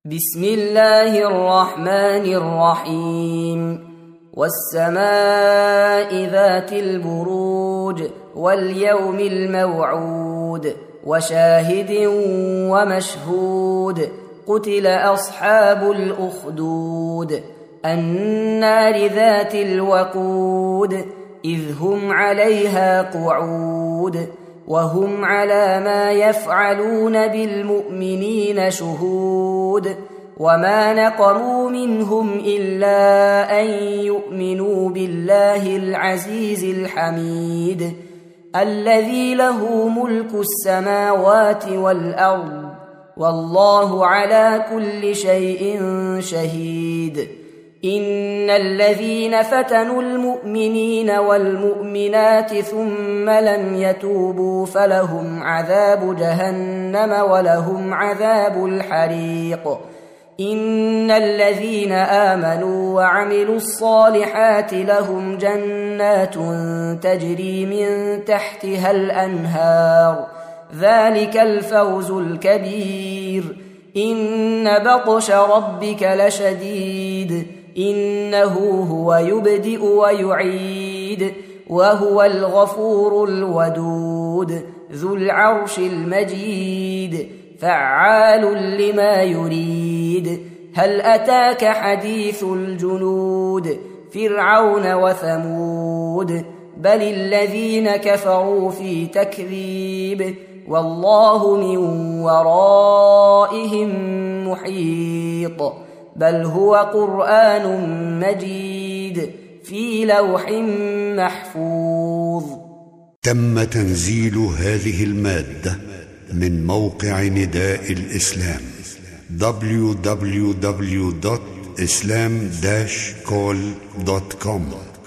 بسم الله الرحمن الرحيم والسماء ذات البروج واليوم الموعود وشاهد ومشهود قتل أصحاب الأخدود النار ذات الوقود إذ هم عليها قعود وهم على ما يفعلون بالمؤمنين شهود وما نقموا منهم إلا أن يؤمنوا بالله العزيز الحميد الذي له ملك السماوات والأرض والله على كل شيء شهيد إن الذين فتنوا المؤمنين والمؤمنات ثم لم يتوبوا فلهم عذاب جهنم ولهم عذاب الحريق إن الذين آمنوا وعملوا الصالحات لهم جنات تجري من تحتها الأنهار ذلك الفوز الكبير إن بطش ربك لشديد إنه هو يبدئ ويعيد وهو الغفور الودود ذو العرش المجيد فعال لما يريد هل أتاك حديث الجنود فرعون وثمود بل الذين كفروا في تكذيب والله من ورائهم محيط بل هو قرآن مجيد في لوح محفوظ. تم تنزيل هذه المادة من موقع نداء الإسلام www.islam-call.com